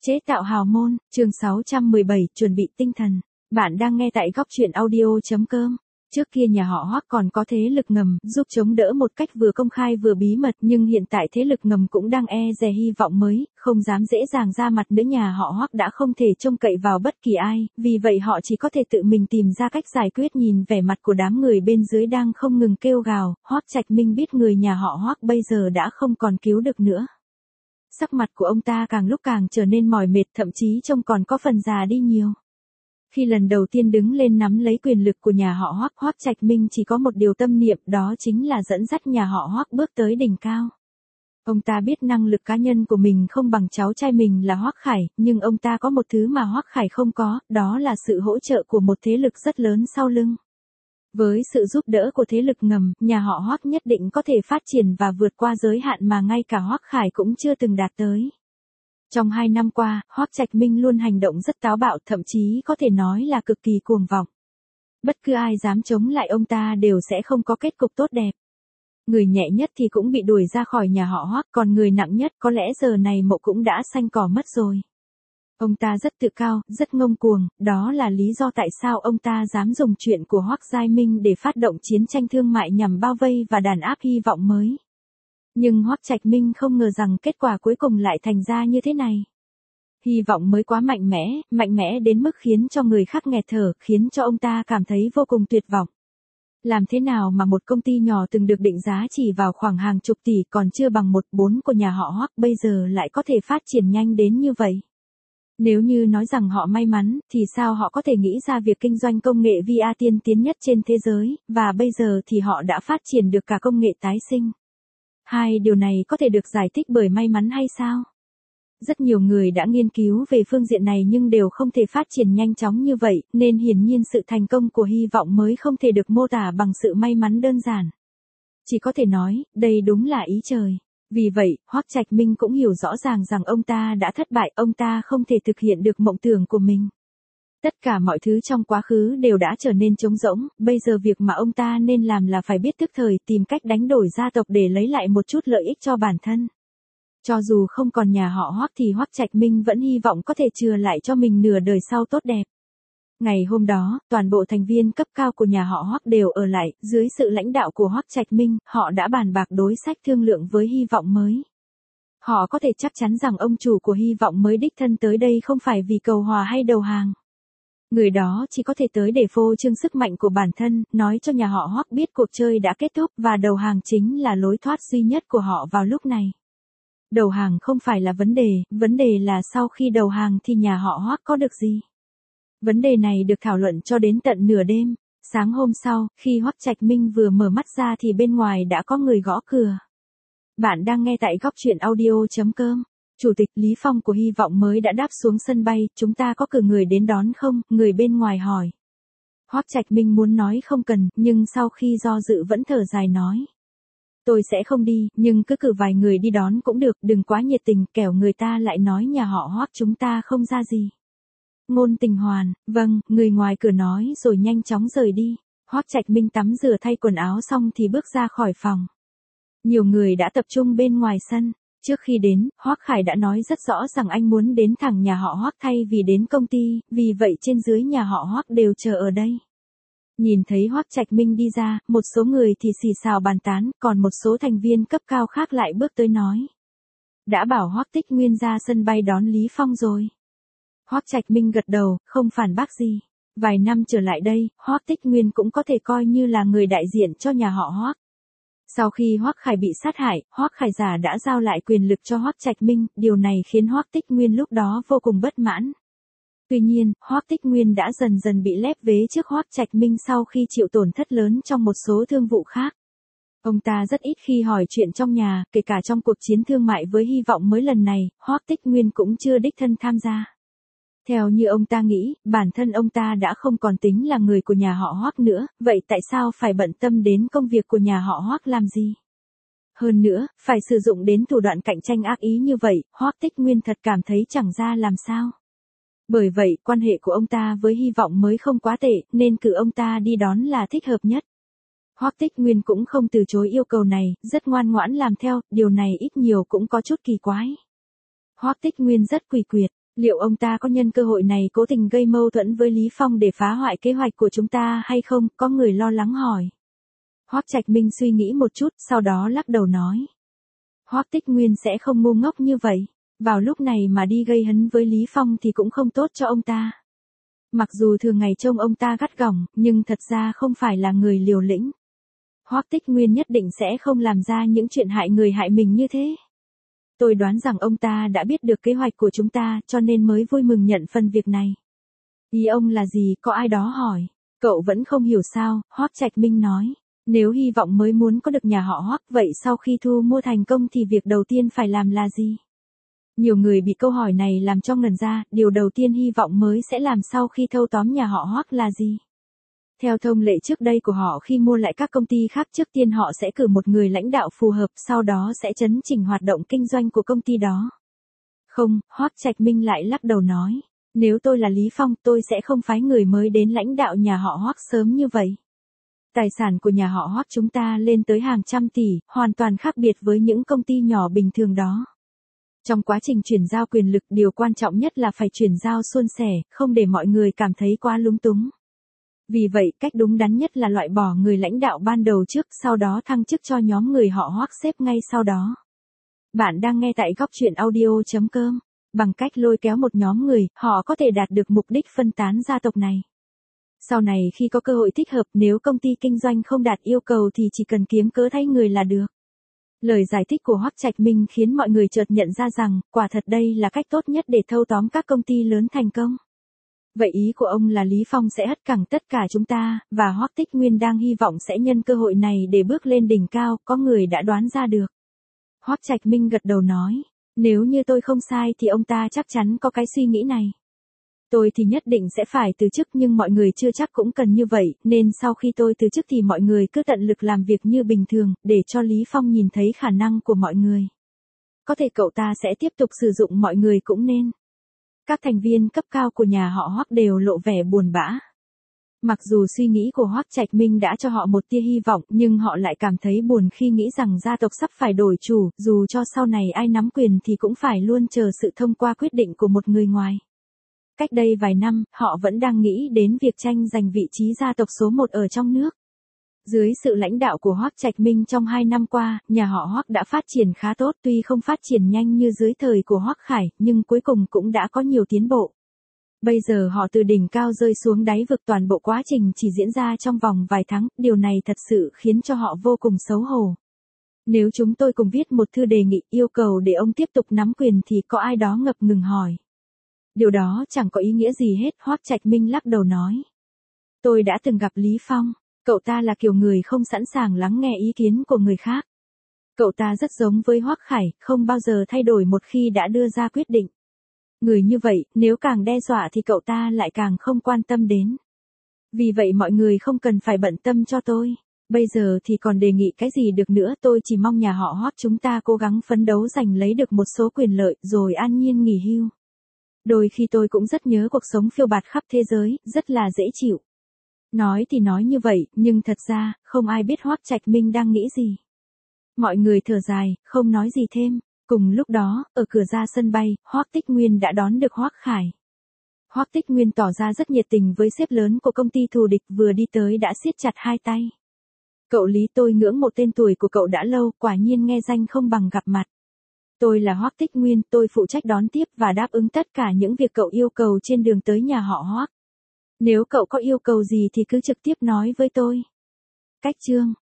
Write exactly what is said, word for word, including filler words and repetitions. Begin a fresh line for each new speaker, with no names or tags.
Chế tạo hào môn, chương sáu trăm mười bảy, chuẩn bị tinh thần. Bạn đang nghe tại góc truyện audio chấm com. Trước kia nhà họ Hoắc còn có thế lực ngầm, giúp chống đỡ một cách vừa công khai vừa bí mật, nhưng hiện tại thế lực ngầm cũng đang e dè hy vọng mới, không dám dễ dàng ra mặt nữa. Nhà họ Hoắc đã không thể trông cậy vào bất kỳ ai, vì vậy họ chỉ có thể tự mình tìm ra cách giải quyết. Nhìn vẻ mặt của đám người bên dưới đang không ngừng kêu gào, Hoắc Trạch Minh biết người nhà họ Hoắc bây giờ đã không còn cứu được nữa. Sắc mặt của ông ta càng lúc càng trở nên mỏi mệt, thậm chí trông còn có phần già đi nhiều. Khi lần đầu tiên đứng lên nắm lấy quyền lực của nhà họ Hoắc, Hoắc Trạch Minh chỉ có một điều tâm niệm, đó chính là dẫn dắt nhà họ Hoắc bước tới đỉnh cao. Ông ta biết năng lực cá nhân của mình không bằng cháu trai mình là Hoắc Khải, nhưng ông ta có một thứ mà Hoắc Khải không có, đó là sự hỗ trợ của một thế lực rất lớn sau lưng. Với sự giúp đỡ của thế lực ngầm, nhà họ Hoắc nhất định có thể phát triển và vượt qua giới hạn mà ngay cả Hoắc Khải cũng chưa từng đạt tới. Trong hai năm qua, Hoắc Trạch Minh luôn hành động rất táo bạo, thậm chí có thể nói là cực kỳ cuồng vọng. Bất cứ ai dám chống lại ông ta đều sẽ không có kết cục tốt đẹp. Người nhẹ nhất thì cũng bị đuổi ra khỏi nhà họ Hoắc, còn người nặng nhất có lẽ giờ này mộ cũng đã xanh cỏ mất rồi. Ông ta rất tự cao, rất ngông cuồng, đó là lý do tại sao ông ta dám dùng chuyện của Hoắc Giai Minh để phát động chiến tranh thương mại nhằm bao vây và đàn áp hy vọng mới. Nhưng Hoắc Trạch Minh không ngờ rằng kết quả cuối cùng lại thành ra như thế này. Hy vọng mới quá mạnh mẽ, mạnh mẽ đến mức khiến cho người khác nghẹt thở, khiến cho ông ta cảm thấy vô cùng tuyệt vọng. Làm thế nào mà một công ty nhỏ từng được định giá chỉ vào khoảng hàng chục tỷ còn chưa bằng một bốn của nhà họ Hoắc bây giờ lại có thể phát triển nhanh đến như vậy? Nếu như nói rằng họ may mắn, thì sao họ có thể nghĩ ra việc kinh doanh công nghệ vê rờ tiên tiến nhất trên thế giới, và bây giờ thì họ đã phát triển được cả công nghệ tái sinh. Hai điều này có thể được giải thích bởi may mắn hay sao? Rất nhiều người đã nghiên cứu về phương diện này nhưng đều không thể phát triển nhanh chóng như vậy, nên hiển nhiên sự thành công của hy vọng mới không thể được mô tả bằng sự may mắn đơn giản. Chỉ có thể nói, đây đúng là ý trời. Vì vậy, Hoắc Trạch Minh cũng hiểu rõ ràng rằng ông ta đã thất bại, ông ta không thể thực hiện được mộng tưởng của mình. Tất cả mọi thứ trong quá khứ đều đã trở nên trống rỗng, bây giờ việc mà ông ta nên làm là phải biết tức thời tìm cách đánh đổi gia tộc để lấy lại một chút lợi ích cho bản thân. Cho dù không còn nhà họ Hoắc thì Hoắc Trạch Minh vẫn hy vọng có thể chừa lại cho mình nửa đời sau tốt đẹp. Ngày hôm đó, toàn bộ thành viên cấp cao của nhà họ Hoắc đều ở lại, dưới sự lãnh đạo của Hoắc Trạch Minh, họ đã bàn bạc đối sách thương lượng với hy vọng mới. Họ có thể chắc chắn rằng ông chủ của hy vọng mới đích thân tới đây không phải vì cầu hòa hay đầu hàng. Người đó chỉ có thể tới để phô trương sức mạnh của bản thân, nói cho nhà họ Hoắc biết cuộc chơi đã kết thúc và đầu hàng chính là lối thoát duy nhất của họ vào lúc này. Đầu hàng không phải là vấn đề, vấn đề là sau khi đầu hàng thì nhà họ Hoắc có được gì? Vấn đề này được thảo luận cho đến tận nửa đêm. Sáng hôm sau, khi Hoắc Trạch Minh vừa mở mắt ra thì bên ngoài đã có người gõ cửa. Bạn đang nghe tại góc truyện audio chấm com. Chủ tịch Lý Phong của hy vọng mới đã đáp xuống sân bay, chúng ta có cử người đến đón không? Người bên ngoài hỏi. Hoắc Trạch Minh muốn nói không cần, nhưng sau khi do dự vẫn thở dài nói. Tôi sẽ không đi, nhưng cứ cử vài người đi đón cũng được, đừng quá nhiệt tình, kẻo người ta lại nói nhà họ Hoắc chúng ta không ra gì. Ngôn Tình Hoàn, vâng, người ngoài cửa nói rồi nhanh chóng rời đi. Hoắc Trạch Minh tắm rửa thay quần áo xong thì bước ra khỏi phòng. Nhiều người đã tập trung bên ngoài sân. Trước khi đến, Hoắc Khải đã nói rất rõ rằng anh muốn đến thẳng nhà họ Hoắc thay vì đến công ty, vì vậy trên dưới nhà họ Hoắc đều chờ ở đây. Nhìn thấy Hoắc Trạch Minh đi ra, một số người thì xì xào bàn tán, còn một số thành viên cấp cao khác lại bước tới nói. Đã bảo Hoắc Tích Nguyên ra sân bay đón Lý Phong rồi. Hoắc Trạch Minh gật đầu, không phản bác gì. Vài năm trở lại đây, Hoắc Tích Nguyên cũng có thể coi như là người đại diện cho nhà họ Hoắc. Sau khi Hoắc Khải bị sát hại, Hoắc Khải giả đã giao lại quyền lực cho Hoắc Trạch Minh, điều này khiến Hoắc Tích Nguyên lúc đó vô cùng bất mãn. Tuy nhiên, Hoắc Tích Nguyên đã dần dần bị lép vế trước Hoắc Trạch Minh sau khi chịu tổn thất lớn trong một số thương vụ khác. Ông ta rất ít khi hỏi chuyện trong nhà, kể cả trong cuộc chiến thương mại với hy vọng mới lần này, Hoắc Tích Nguyên cũng chưa đích thân tham gia. Theo như ông ta nghĩ, bản thân ông ta đã không còn tính là người của nhà họ Hoắc nữa, vậy tại sao phải bận tâm đến công việc của nhà họ Hoắc làm gì? Hơn nữa, phải sử dụng đến thủ đoạn cạnh tranh ác ý như vậy, Hoắc Tích Nguyên thật cảm thấy chẳng ra làm sao. Bởi vậy, quan hệ của ông ta với hy vọng mới không quá tệ, nên cử ông ta đi đón là thích hợp nhất. Hoắc Tích Nguyên cũng không từ chối yêu cầu này, rất ngoan ngoãn làm theo, điều này ít nhiều cũng có chút kỳ quái. Hoắc Tích Nguyên rất quỳ quyệt. Liệu ông ta có nhân cơ hội này cố tình gây mâu thuẫn với Lý Phong để phá hoại kế hoạch của chúng ta hay không? Có người lo lắng hỏi. Hoắc Trạch Minh suy nghĩ một chút, sau đó lắc đầu nói. Hoắc Tích Nguyên sẽ không ngu ngốc như vậy. Vào lúc này mà đi gây hấn với Lý Phong thì cũng không tốt cho ông ta. Mặc dù thường ngày trông ông ta gắt gỏng, nhưng thật ra không phải là người liều lĩnh. Hoắc Tích Nguyên nhất định sẽ không làm ra những chuyện hại người hại mình như thế. Tôi đoán rằng ông ta đã biết được kế hoạch của chúng ta, cho nên mới vui mừng nhận phần việc này. Ý ông là gì? Có ai đó hỏi. Cậu vẫn không hiểu sao? Hoắc Trạch Minh nói. Nếu hy vọng mới muốn có được nhà họ Hoắc, vậy sau khi thu mua thành công thì việc đầu tiên phải làm là gì? Nhiều người bị câu hỏi này làm cho ngẩn ra, điều đầu tiên hy vọng mới sẽ làm sau khi thâu tóm nhà họ Hoắc là gì? Theo thông lệ trước đây của họ khi mua lại các công ty khác, trước tiên họ sẽ cử một người lãnh đạo phù hợp, sau đó sẽ chấn chỉnh hoạt động kinh doanh của công ty đó. Không, Hoắc Trạch Minh lại lắc đầu nói. Nếu tôi là Lý Phong, tôi sẽ không phái người mới đến lãnh đạo nhà họ Hoắc sớm như vậy. Tài sản của nhà họ Hoắc chúng ta lên tới hàng trăm tỷ, hoàn toàn khác biệt với những công ty nhỏ bình thường đó. Trong quá trình chuyển giao quyền lực, điều quan trọng nhất là phải chuyển giao suôn sẻ, không để mọi người cảm thấy quá lúng túng. Vì vậy, cách đúng đắn nhất là loại bỏ người lãnh đạo ban đầu trước, sau đó thăng chức cho nhóm người họ Hoắc xếp ngay sau đó. Bạn đang nghe tại góc truyện audio chấm com. Bằng cách lôi kéo một nhóm người, họ có thể đạt được mục đích phân tán gia tộc này. Sau này khi có cơ hội thích hợp, nếu công ty kinh doanh không đạt yêu cầu thì chỉ cần kiếm cớ thay người là được. Lời giải thích của Hoắc Trạch Minh khiến mọi người chợt nhận ra rằng, quả thật đây là cách tốt nhất để thâu tóm các công ty lớn thành công. Vậy ý của ông là Lý Phong sẽ hất cẳng tất cả chúng ta, và Hoắc Tích Nguyên đang hy vọng sẽ nhân cơ hội này để bước lên đỉnh cao, có người đã đoán ra được. Hoắc Trạch Minh gật đầu nói, nếu như tôi không sai thì ông ta chắc chắn có cái suy nghĩ này. Tôi thì nhất định sẽ phải từ chức, nhưng mọi người chưa chắc cũng cần như vậy, nên sau khi tôi từ chức thì mọi người cứ tận lực làm việc như bình thường, để cho Lý Phong nhìn thấy khả năng của mọi người. Có thể cậu ta sẽ tiếp tục sử dụng mọi người cũng nên. Các thành viên cấp cao của nhà họ Hoắc đều lộ vẻ buồn bã. Mặc dù suy nghĩ của Hoắc Trạch Minh đã cho họ một tia hy vọng, nhưng họ lại cảm thấy buồn khi nghĩ rằng gia tộc sắp phải đổi chủ, dù cho sau này ai nắm quyền thì cũng phải luôn chờ sự thông qua quyết định của một người ngoài. Cách đây vài năm, họ vẫn đang nghĩ đến việc tranh giành vị trí gia tộc số một ở trong nước. Dưới sự lãnh đạo của Hoắc Trạch Minh trong hai năm qua, nhà họ Hoắc đã phát triển khá tốt, tuy không phát triển nhanh như dưới thời của Hoắc Khải, nhưng cuối cùng cũng đã có nhiều tiến bộ. Bây giờ họ từ đỉnh cao rơi xuống đáy vực, toàn bộ quá trình chỉ diễn ra trong vòng vài tháng, điều này thật sự khiến cho họ vô cùng xấu hổ. Nếu chúng tôi cùng viết một thư đề nghị yêu cầu để ông tiếp tục nắm quyền thì có ai đó ngập ngừng hỏi. Điều đó chẳng có ý nghĩa gì hết, Hoắc Trạch Minh lắc đầu nói. Tôi đã từng gặp Lý Phong, cậu ta là kiểu người không sẵn sàng lắng nghe ý kiến của người khác. Cậu ta rất giống với Hoắc Khải, không bao giờ thay đổi một khi đã đưa ra quyết định. Người như vậy, nếu càng đe dọa thì cậu ta lại càng không quan tâm đến. Vì vậy mọi người không cần phải bận tâm cho tôi. Bây giờ thì còn đề nghị cái gì được nữa, tôi chỉ mong nhà họ Hoắc chúng ta cố gắng phấn đấu giành lấy được một số quyền lợi rồi an nhiên nghỉ hưu. Đôi khi tôi cũng rất nhớ cuộc sống phiêu bạt khắp thế giới, rất là dễ chịu. Nói thì nói như vậy, nhưng thật ra, không ai biết Hoắc Trạch Minh đang nghĩ gì. Mọi người thở dài, không nói gì thêm. Cùng lúc đó, ở cửa ra sân bay, Hoắc Tích Nguyên đã đón được Hoắc Khải. Hoắc Tích Nguyên tỏ ra rất nhiệt tình với sếp lớn của công ty thù địch, vừa đi tới đã siết chặt hai tay. Cậu Lý, tôi ngưỡng mộ tên tuổi của cậu đã lâu, quả nhiên nghe danh không bằng gặp mặt. Tôi là Hoắc Tích Nguyên, tôi phụ trách đón tiếp và đáp ứng tất cả những việc cậu yêu cầu trên đường tới nhà họ Hoắc. Nếu cậu có yêu cầu gì thì cứ trực tiếp nói với tôi. Cách chương